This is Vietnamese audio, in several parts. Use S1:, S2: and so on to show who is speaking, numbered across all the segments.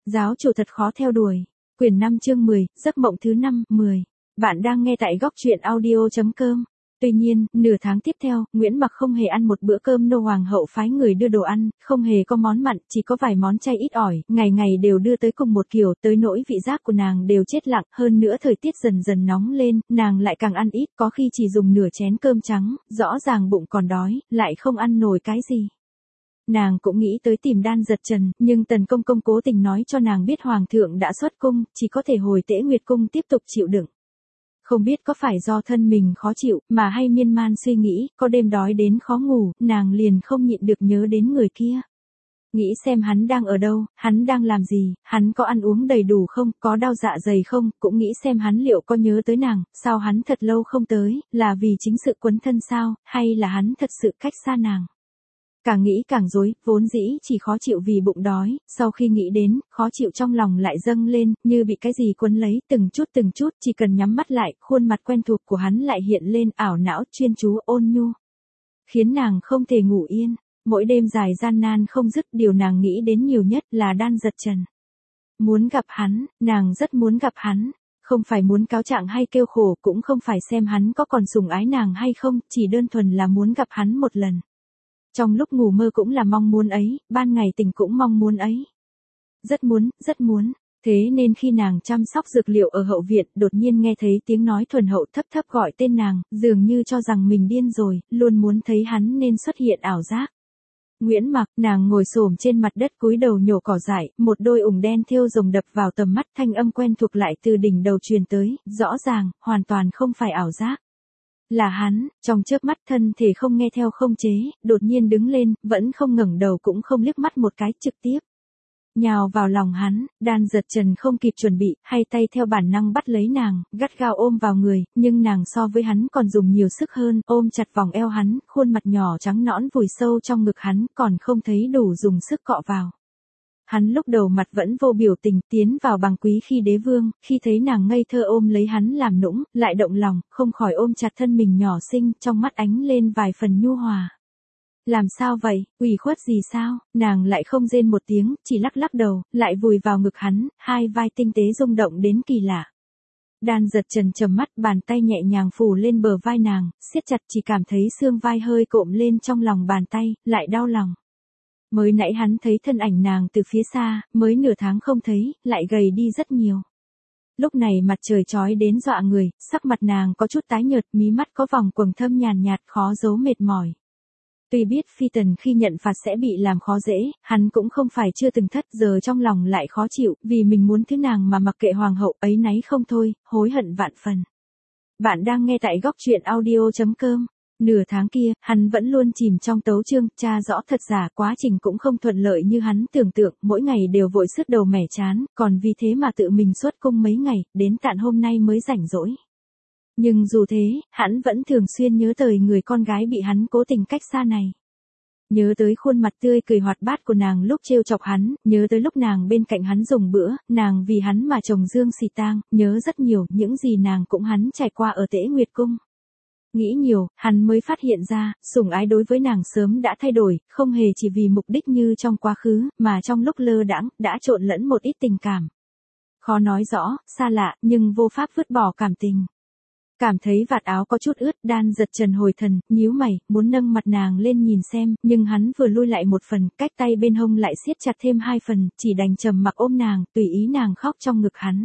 S1: Giáo chủ thật khó theo đuổi. Quyển 5 chương 10, giấc mộng thứ 5, 10. Bạn đang nghe tại góc truyện audio.com. Tuy nhiên, nửa tháng tiếp theo, Nguyễn Mặc không hề ăn một bữa cơm nô hoàng hậu phái người đưa đồ ăn, không hề có món mặn, chỉ có vài món chay ít ỏi, ngày ngày đều đưa tới cùng một kiểu, tới nỗi vị giác của nàng đều chết lặng, hơn nữa thời tiết dần dần nóng lên, nàng lại càng ăn ít, có khi chỉ dùng nửa chén cơm trắng, rõ ràng bụng còn đói, lại không ăn nổi cái gì. Nàng cũng nghĩ tới tìm Đan Giật Trần, nhưng Tần Công Công cố tình nói cho nàng biết Hoàng thượng đã xuất cung, chỉ có thể hồi Tễ Nguyệt Cung tiếp tục chịu đựng. Không biết có phải do thân mình khó chịu, mà hay miên man suy nghĩ, có đêm đói đến khó ngủ, nàng liền không nhịn được nhớ đến người kia. Nghĩ xem hắn đang ở đâu, hắn đang làm gì, hắn có ăn uống đầy đủ không, có đau dạ dày không, cũng nghĩ xem hắn liệu có nhớ tới nàng, sao hắn thật lâu không tới, là vì chính sự quấn thân sao, hay là hắn thật sự cách xa nàng. Càng nghĩ càng rối, vốn dĩ chỉ khó chịu vì bụng đói, sau khi nghĩ đến, khó chịu trong lòng lại dâng lên, như bị cái gì quấn lấy, từng chút, chỉ cần nhắm mắt lại, khuôn mặt quen thuộc của hắn lại hiện lên, ảo não, chuyên chú, ôn nhu. Khiến nàng không thể ngủ yên, mỗi đêm dài gian nan không dứt, điều nàng nghĩ đến nhiều nhất là Đan Giật Trần. Muốn gặp hắn, nàng rất muốn gặp hắn. Không phải muốn cáo trạng hay kêu khổ, cũng không phải xem hắn có còn sủng ái nàng hay không, chỉ đơn thuần là muốn gặp hắn một lần. Trong lúc ngủ mơ cũng là mong muốn ấy, ban ngày tỉnh cũng mong muốn ấy. Rất muốn, thế nên khi nàng chăm sóc dược liệu ở hậu viện, đột nhiên nghe thấy tiếng nói thuần hậu thấp thấp gọi tên nàng, dường như cho rằng mình điên rồi, luôn muốn thấy hắn nên xuất hiện ảo giác. Nguyễn Mặc, nàng ngồi xổm trên mặt đất cúi đầu nhổ cỏ dại, một đôi ủng đen thêu rồng đập vào tầm mắt, thanh âm quen thuộc lại từ đỉnh đầu truyền tới, rõ ràng, hoàn toàn không phải ảo giác. Là hắn, trong chớp mắt thân thể không nghe theo không chế, đột nhiên đứng lên, vẫn không ngẩng đầu cũng không liếc mắt một cái, trực tiếp nhào vào lòng hắn. Đan Giật Trần không kịp chuẩn bị, hai tay theo bản năng bắt lấy nàng, gắt gao ôm vào người, nhưng nàng so với hắn còn dùng nhiều sức hơn, ôm chặt vòng eo hắn, khuôn mặt nhỏ trắng nõn vùi sâu trong ngực hắn, còn không thấy đủ dùng sức cọ vào. Hắn lúc đầu mặt vẫn vô biểu tình, tiến vào bằng quý khi đế vương, khi thấy nàng ngây thơ ôm lấy hắn làm nũng, lại động lòng, không khỏi ôm chặt thân mình nhỏ xinh, trong mắt ánh lên vài phần nhu hòa. Làm sao vậy, ủy khuất gì sao, nàng lại không rên một tiếng, chỉ lắc lắc đầu, lại vùi vào ngực hắn, hai vai tinh tế rung động đến kỳ lạ. Đan Giật Trần trầm mắt, bàn tay nhẹ nhàng phủ lên bờ vai nàng, siết chặt, chỉ cảm thấy xương vai hơi cộm lên trong lòng bàn tay, lại đau lòng. Mới nãy hắn thấy thân ảnh nàng từ phía xa, mới nửa tháng không thấy, lại gầy đi rất nhiều. Lúc này mặt trời chói đến dọa người, sắc mặt nàng có chút tái nhợt, mí mắt có vòng quầng thâm nhàn nhạt, khó giấu mệt mỏi. Tuy biết Phi Tần khi nhận phạt sẽ bị làm khó dễ, hắn cũng không phải chưa từng thất, giờ trong lòng lại khó chịu, vì mình muốn thứ nàng mà mặc kệ hoàng hậu ấy náy không thôi, hối hận vạn phần. Bạn đang nghe tại góc truyện audio.com. Nửa tháng kia, hắn vẫn luôn chìm trong tấu chương, tra rõ thật giả, quá trình cũng không thuận lợi như hắn tưởng tượng, mỗi ngày đều vội sứt đầu mẻ chán, còn vì thế mà tự mình xuất cung mấy ngày, đến tận hôm nay mới rảnh rỗi. Nhưng dù thế, hắn vẫn thường xuyên nhớ tới người con gái bị hắn cố tình cách xa này. Nhớ tới khuôn mặt tươi cười hoạt bát của nàng lúc trêu chọc hắn, nhớ tới lúc nàng bên cạnh hắn dùng bữa, nàng vì hắn mà trồng dương xì tang, nhớ rất nhiều, những gì nàng cũng hắn trải qua ở Tễ Nguyệt Cung. Nghĩ nhiều, hắn mới phát hiện ra, sủng ái đối với nàng sớm đã thay đổi, không hề chỉ vì mục đích như trong quá khứ, mà trong lúc lơ đãng, đã trộn lẫn một ít tình cảm. Khó nói rõ, xa lạ, nhưng vô pháp vứt bỏ cảm tình. Cảm thấy vạt áo có chút ướt, Đan Giật Trần hồi thần, nhíu mày, muốn nâng mặt nàng lên nhìn xem, nhưng hắn vừa lui lại một phần, cách tay bên hông lại siết chặt thêm hai phần, chỉ đành trầm mặc ôm nàng, tùy ý nàng khóc trong ngực hắn.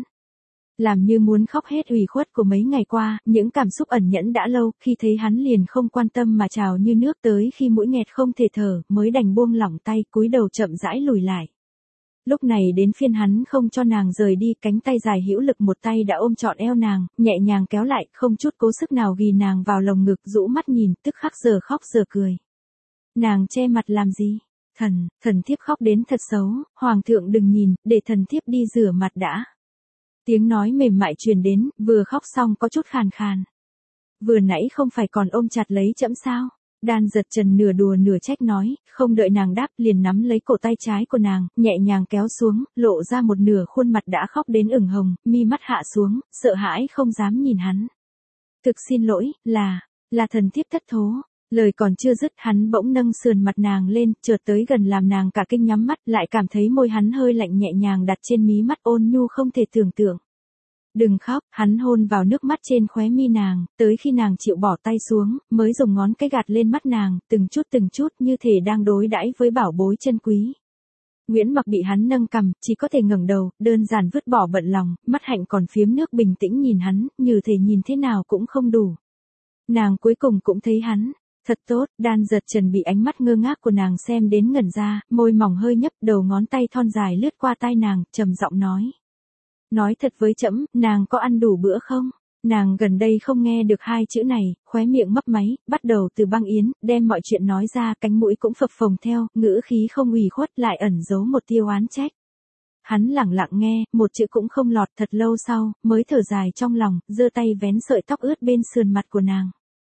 S1: Làm như muốn khóc hết ủy khuất của mấy ngày qua, những cảm xúc ẩn nhẫn đã lâu, khi thấy hắn liền không quan tâm mà trào như nước tới khi mũi nghẹt không thể thở, mới đành buông lỏng tay, cúi đầu chậm rãi lùi lại. Lúc này đến phiên hắn không cho nàng rời đi, cánh tay dài hữu lực một tay đã ôm trọn eo nàng, nhẹ nhàng kéo lại, không chút cố sức nào ghì nàng vào lồng ngực, rũ mắt nhìn, tức khắc giờ khóc giờ cười. Nàng che mặt làm gì? Thần thiếp khóc đến thật xấu, hoàng thượng đừng nhìn, để thần thiếp đi rửa mặt đã. Tiếng nói mềm mại truyền đến, vừa khóc xong có chút khàn khàn. Vừa nãy không phải còn ôm chặt lấy trẫm sao? Đan Giật Trần nửa đùa nửa trách nói, không đợi nàng đáp, liền nắm lấy cổ tay trái của nàng, nhẹ nhàng kéo xuống, lộ ra một nửa khuôn mặt đã khóc đến ửng hồng, mi mắt hạ xuống, sợ hãi không dám nhìn hắn. Thực xin lỗi, là thần thiếp thất thố. Lời còn chưa dứt hắn bỗng nâng sườn mặt nàng lên, chợt tới gần làm nàng cả kinh nhắm mắt, lại cảm thấy môi hắn hơi lạnh nhẹ nhàng đặt trên mí mắt ôn nhu không thể tưởng tượng. Đừng khóc, hắn hôn vào nước mắt trên khóe mi nàng, tới khi nàng chịu bỏ tay xuống, mới dùng ngón cái gạt lên mắt nàng, từng chút như thể đang đối đãi với bảo bối chân quý. Nguyễn Mặc bị hắn nâng cằm, chỉ có thể ngẩng đầu, đơn giản vứt bỏ bận lòng, mắt hạnh còn phiếm nước bình tĩnh nhìn hắn, như thể nhìn thế nào cũng không đủ. Nàng cuối cùng cũng thấy hắn. Thật tốt, Đan Giật Trần bị ánh mắt ngơ ngác của nàng xem đến ngẩn ra, môi mỏng hơi nhấp, đầu ngón tay thon dài lướt qua tai nàng, trầm giọng nói. Nói thật với trẫm, nàng có ăn đủ bữa không? Nàng gần đây không nghe được hai chữ này, khóe miệng mấp máy, bắt đầu từ băng yến, đem mọi chuyện nói ra, cánh mũi cũng phập phồng theo, ngữ khí không ủy khuất lại ẩn giấu một tia oán trách. Hắn lẳng lặng nghe, một chữ cũng không lọt, thật lâu sau, mới thở dài trong lòng, giơ tay vén sợi tóc ướt bên sườn mặt của nàng.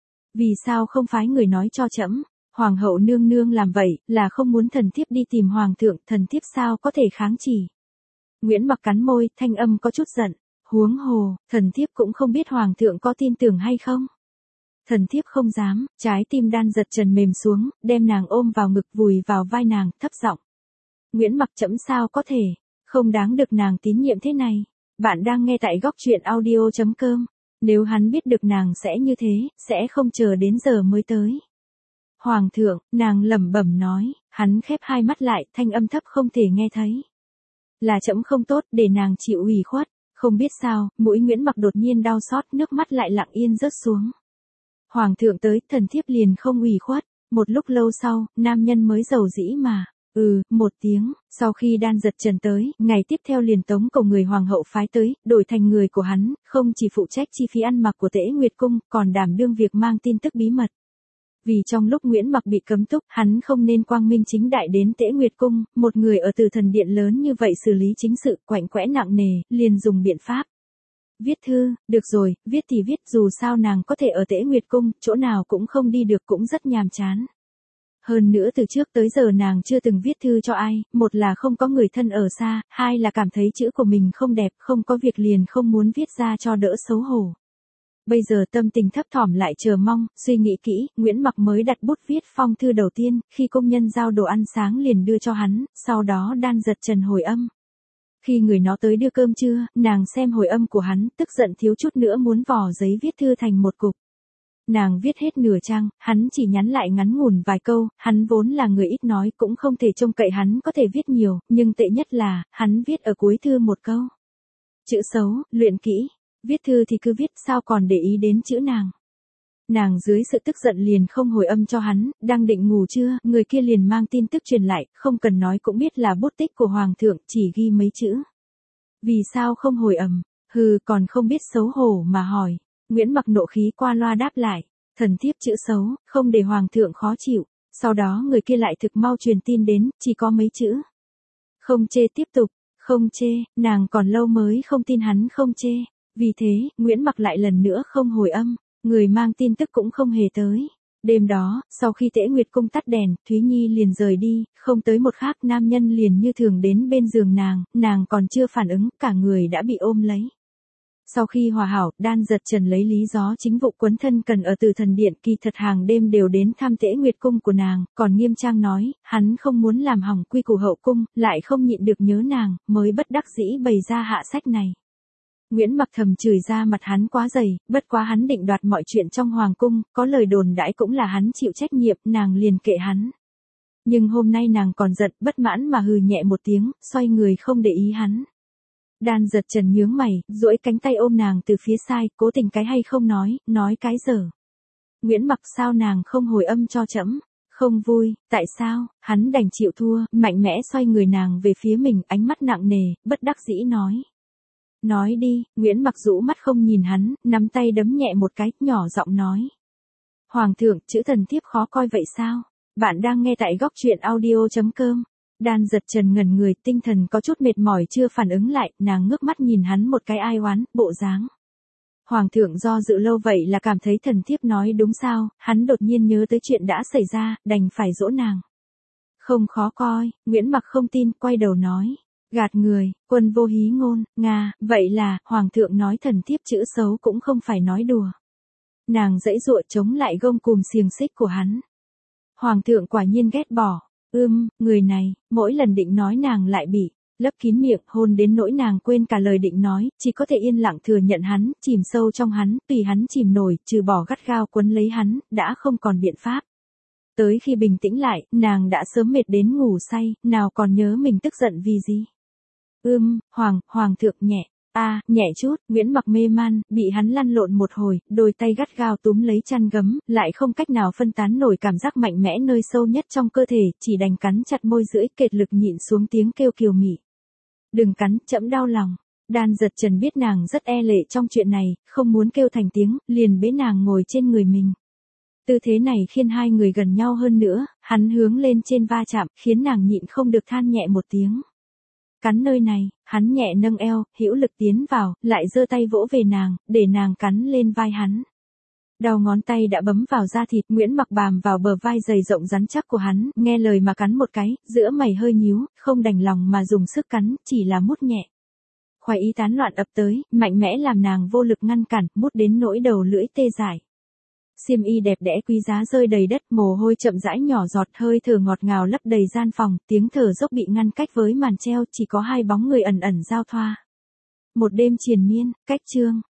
S1: Vì sao không phái người nói cho trẫm? Hoàng hậu nương nương làm vậy, là không muốn thần thiếp đi tìm hoàng thượng, thần thiếp sao có thể kháng chỉ. Nguyễn Mặc cắn môi, thanh âm có chút giận. Huống hồ, thần thiếp cũng không biết hoàng thượng có tin tưởng hay không. Thần thiếp không dám, trái tim Đan Giật Trần mềm xuống, đem nàng ôm vào ngực vùi vào vai nàng, thấp giọng. Nguyễn Mặc trẫm sao có thể, không đáng được nàng tín nhiệm thế này. Bạn đang nghe tại góc truyện audio.com. Nếu hắn biết được nàng sẽ như thế, sẽ không chờ đến giờ mới tới. Hoàng thượng, nàng lẩm bẩm nói, hắn khép hai mắt lại, thanh âm thấp không thể nghe thấy. Là trẫm không tốt, để nàng chịu ủy khuất. Không biết sao, mũi Nguyễn Mặc đột nhiên đau xót, nước mắt lại lặng yên rớt xuống. Hoàng thượng tới, thần thiếp liền không ủy khuất. Một lúc lâu sau, nam nhân mới giàu dĩ mà. Một tiếng, sau khi Đan Giật Trần tới, ngày tiếp theo liền tống cầu người hoàng hậu phái tới, đổi thành người của hắn, không chỉ phụ trách chi phí ăn mặc của Tễ Nguyệt Cung, còn đảm đương việc mang tin tức bí mật. Vì trong lúc Nguyễn Mặc bị cấm túc, hắn không nên quang minh chính đại đến Tễ Nguyệt Cung, một người ở Từ Thần Điện lớn như vậy xử lý chính sự, quạnh quẽ nặng nề, liền dùng biện pháp. Viết thư, được rồi, viết thì viết, dù sao nàng có thể ở Tễ Nguyệt Cung, chỗ nào cũng không đi được cũng rất nhàm chán. Hơn nữa từ trước tới giờ nàng chưa từng viết thư cho ai, một là không có người thân ở xa, hai là cảm thấy chữ của mình không đẹp, không có việc liền không muốn viết ra cho đỡ xấu hổ. Bây giờ tâm tình thấp thỏm lại chờ mong, suy nghĩ kỹ, Nguyễn Mặc mới đặt bút viết phong thư đầu tiên, khi công nhân giao đồ ăn sáng liền đưa cho hắn, sau đó Đan Giật Trần hồi âm. Khi người nó tới đưa cơm trưa, nàng xem hồi âm của hắn, tức giận thiếu chút nữa muốn vò giấy viết thư thành một cục. Nàng viết hết nửa trang, hắn chỉ nhắn lại ngắn ngủn vài câu, hắn vốn là người ít nói cũng không thể trông cậy hắn có thể viết nhiều, nhưng tệ nhất là, hắn viết ở cuối thư một câu. Chữ xấu, luyện kỹ, viết thư thì cứ viết sao còn để ý đến chữ nàng. Nàng dưới sự tức giận liền không hồi âm cho hắn, đang định ngủ trưa, người kia liền mang tin tức truyền lại, không cần nói cũng biết là bút tích của hoàng thượng, chỉ ghi mấy chữ. Vì sao không hồi âm? Còn không biết xấu hổ mà hỏi. Nguyễn Mặc nộ khí qua loa đáp lại, thần thiếp chữ xấu, không để hoàng thượng khó chịu. Sau đó người kia lại thực mau truyền tin đến, chỉ có mấy chữ. Không chê tiếp tục, không chê, nàng còn lâu mới không tin hắn không chê. Vì thế, Nguyễn Mặc lại lần nữa không hồi âm, người mang tin tức cũng không hề tới. Đêm đó, sau khi Tễ Nguyệt Cung tắt đèn, Thúy Nhi liền rời đi, không tới một khắc nam nhân liền như thường đến bên giường nàng còn chưa phản ứng, cả người đã bị ôm lấy. Sau khi hòa hảo, Đan Giật Trần lấy lý do chính vụ quấn thân cần ở Từ Thần Điện, kỳ thật hàng đêm đều đến thăm Tễ Nguyệt Cung của nàng, còn nghiêm trang nói, hắn không muốn làm hỏng quy củ hậu cung, lại không nhịn được nhớ nàng, mới bất đắc dĩ bày ra hạ sách này. Nguyễn Mặc thầm chửi ra mặt hắn quá dày, bất quá hắn định đoạt mọi chuyện trong hoàng cung, có lời đồn đãi cũng là hắn chịu trách nhiệm, nàng liền kệ hắn. Nhưng hôm nay nàng còn giận, bất mãn mà hừ nhẹ một tiếng, xoay người không để ý hắn. Đan Giật Trần nhướng mày, duỗi cánh tay ôm nàng từ phía sai, cố tình cái hay không nói cái dở. Nguyễn Mặc sao nàng không hồi âm cho trẫm? Không vui, tại sao? Hắn đành chịu thua, mạnh mẽ xoay người nàng về phía mình, ánh mắt nặng nề, bất đắc dĩ nói. Nói đi, Nguyễn Mặc rũ mắt không nhìn hắn, nắm tay đấm nhẹ một cái, nhỏ giọng nói. Hoàng thượng, chữ thần thiếp khó coi vậy sao? Bạn đang nghe tại góc truyện audio.com. Đan Giật Trần ngẩn người, tinh thần có chút mệt mỏi chưa phản ứng lại, nàng ngước mắt nhìn hắn một cái ai oán, bộ dáng. Hoàng thượng do dự lâu vậy là cảm thấy thần thiếp nói đúng sao, hắn đột nhiên nhớ tới chuyện đã xảy ra, đành phải dỗ nàng. Không khó coi, Nguyễn Mặc không tin, quay đầu nói. Gạt người, quân vô hí ngôn, vậy là, hoàng thượng nói thần thiếp chữ xấu cũng không phải nói đùa. Nàng giãy giụa chống lại gông cùm xiềng xích của hắn. Hoàng thượng quả nhiên ghét bỏ. Người này, mỗi lần định nói nàng lại bị lấp kín miệng, hôn đến nỗi nàng quên cả lời định nói, chỉ có thể yên lặng thừa nhận hắn, chìm sâu trong hắn, tùy hắn chìm nổi, trừ bỏ gắt gao quấn lấy hắn, đã không còn biện pháp. Tới khi bình tĩnh lại, nàng đã sớm mệt đến ngủ say, nào còn nhớ mình tức giận vì gì. Hoàng thượng nhẹ, nhẹ chút, Nguyễn Mặc mê man, bị hắn lăn lộn một hồi, đôi tay gắt gao túm lấy chăn gấm, lại không cách nào phân tán nổi cảm giác mạnh mẽ nơi sâu nhất trong cơ thể, chỉ đành cắn chặt môi lưỡi kiệt lực nhịn xuống tiếng kêu kiều mị. Đừng cắn, trẫm đau lòng. Đan Giật Trần biết nàng rất e lệ trong chuyện này, không muốn kêu thành tiếng, liền bế nàng ngồi trên người mình. Tư thế này khiến hai người gần nhau hơn nữa, hắn hướng lên trên va chạm, khiến nàng nhịn không được than nhẹ một tiếng. Cắn nơi này, hắn nhẹ nâng eo, hữu lực tiến vào, lại giơ tay vỗ về nàng, để nàng cắn lên vai hắn. Đầu ngón tay đã bấm vào da thịt, Nguyễn Mặc bàm vào bờ vai dày rộng rắn chắc của hắn, nghe lời mà cắn một cái, giữa mày hơi nhíu, không đành lòng mà dùng sức cắn, chỉ là mút nhẹ. Khoái ý tán loạn ập tới, mạnh mẽ làm nàng vô lực ngăn cản, mút đến nỗi đầu lưỡi tê dại. Xiêm y đẹp đẽ quý giá rơi đầy đất, mồ hôi chậm rãi nhỏ giọt, hơi thở ngọt ngào lấp đầy gian phòng, tiếng thở dốc bị ngăn cách với màn treo, chỉ có hai bóng người ẩn ẩn giao thoa. Một đêm triền miên, cách chương.